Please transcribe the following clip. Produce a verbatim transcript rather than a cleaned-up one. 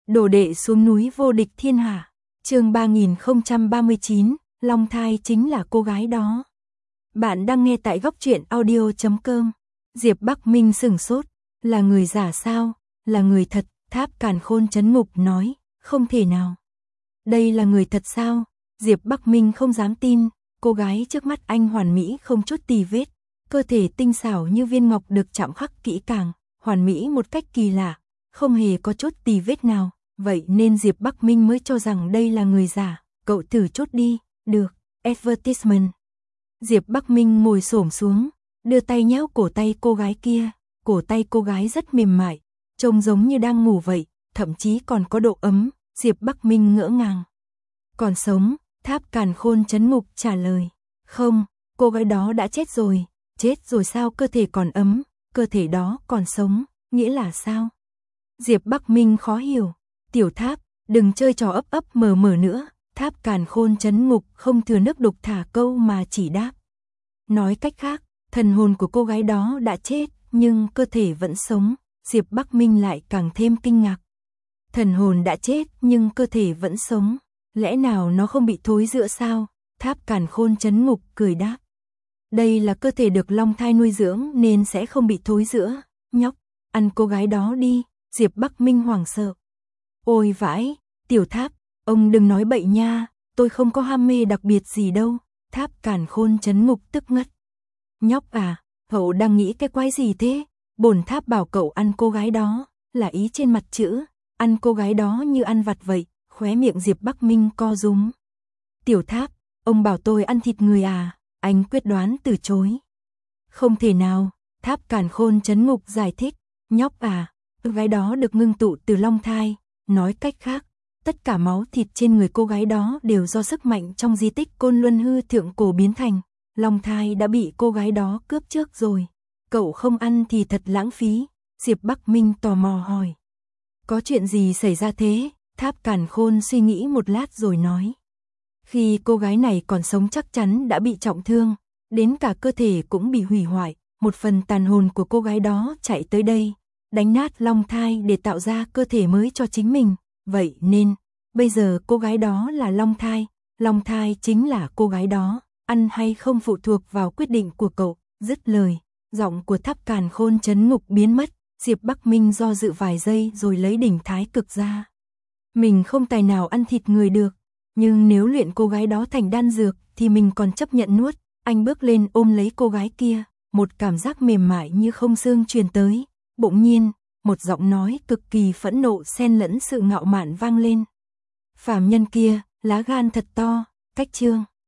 Đồ đệ xuống núi vô địch thiên hạ. Chương ba nghìn không trăm ba mươi chín, Long thai chính là cô gái đó. Bạn đang nghe tại góc truyện audio chấm com. Diệp Bắc Minh sửng sốt, là người giả sao? Là người thật? Tháp Càn Khôn trấn ngục nói, không thể nào. Đây là người thật sao? Diệp Bắc Minh không dám tin, cô gái trước mắt anh hoàn mỹ không chút tì vết, cơ thể tinh xảo như viên ngọc được chạm khắc kỹ càng, hoàn mỹ một cách kỳ lạ, không hề có chút tì vết nào, vậy nên Diệp Bắc Minh mới cho rằng đây là người giả. Cậu thử chốt đi. Được. Advertisement. Diệp Bắc Minh ngồi xổm xuống, đưa tay nhéo cổ tay cô gái kia, cổ tay cô gái rất mềm mại, trông giống như đang ngủ vậy, thậm chí còn có độ ấm. Diệp Bắc Minh ngỡ ngàng. Còn sống? Tháp Càn Khôn trấn ngục trả lời. Không, cô gái đó đã chết rồi. Chết rồi sao cơ thể còn ấm, cơ thể đó còn sống, nghĩa là sao? Diệp Bắc Minh khó hiểu. Tiểu Tháp, đừng chơi trò ấp ấp mờ mờ nữa. Tháp Càn Khôn trấn ngục không thừa nước đục thả câu mà chỉ đáp. Nói cách khác, thần hồn của cô gái đó đã chết, nhưng cơ thể vẫn sống. Diệp Bắc Minh lại càng thêm kinh ngạc. Thần hồn đã chết nhưng cơ thể vẫn sống, lẽ nào nó không bị thối rữa sao? Tháp Càn Khôn trấn ngục cười đáp. Đây là cơ thể được long thai nuôi dưỡng nên sẽ không bị thối rữa. Nhóc, ăn cô gái đó đi. Diệp Bắc Minh hoảng sợ. Ôi vãi, Tiểu Tháp, ông đừng nói bậy nha, tôi không có ham mê đặc biệt gì đâu. Tháp Càn Khôn trấn ngục tức ngất. Nhóc à, cậu đang nghĩ cái quái gì thế? Bổn Tháp bảo cậu ăn cô gái đó, là ý trên mặt chữ, ăn cô gái đó như ăn vặt vậy. Khóe miệng Diệp Bắc Minh co rúm. Tiểu Tháp, ông bảo tôi ăn thịt người à? Anh quyết đoán từ chối. Không thể nào. Tháp Càn Khôn trấn ngục giải thích. Nhóc à, cô gái đó được ngưng tụ từ long thai. Nói cách khác, tất cả máu thịt trên người cô gái đó đều do sức mạnh trong di tích Côn Luân hư thượng cổ biến thành. Long thai đã bị cô gái đó cướp trước rồi. Cậu không ăn thì thật lãng phí. Diệp Bắc Minh tò mò hỏi. Có chuyện gì xảy ra thế? Tháp Càn Khôn suy nghĩ một lát rồi nói. Khi cô gái này còn sống chắc chắn đã bị trọng thương, đến cả cơ thể cũng bị hủy hoại, một phần tàn hồn của cô gái đó chạy tới đây, đánh nát long thai để tạo ra cơ thể mới cho chính mình, vậy nên, bây giờ cô gái đó là long thai, long thai chính là cô gái đó, ăn hay không phụ thuộc vào quyết định của cậu. Dứt lời, giọng của Tháp Càn Khôn trấn ngục biến mất, Diệp Bắc Minh do dự vài giây rồi lấy đỉnh thái cực ra. Mình không tài nào ăn thịt người được, nhưng nếu luyện cô gái đó thành đan dược thì mình còn chấp nhận nuốt. Anh bước lên ôm lấy cô gái kia, một cảm giác mềm mại như không xương truyền tới. Bỗng nhiên, một giọng nói cực kỳ phẫn nộ xen lẫn sự ngạo mạn vang lên. Phàm nhân kia, lá gan thật to. Cách chương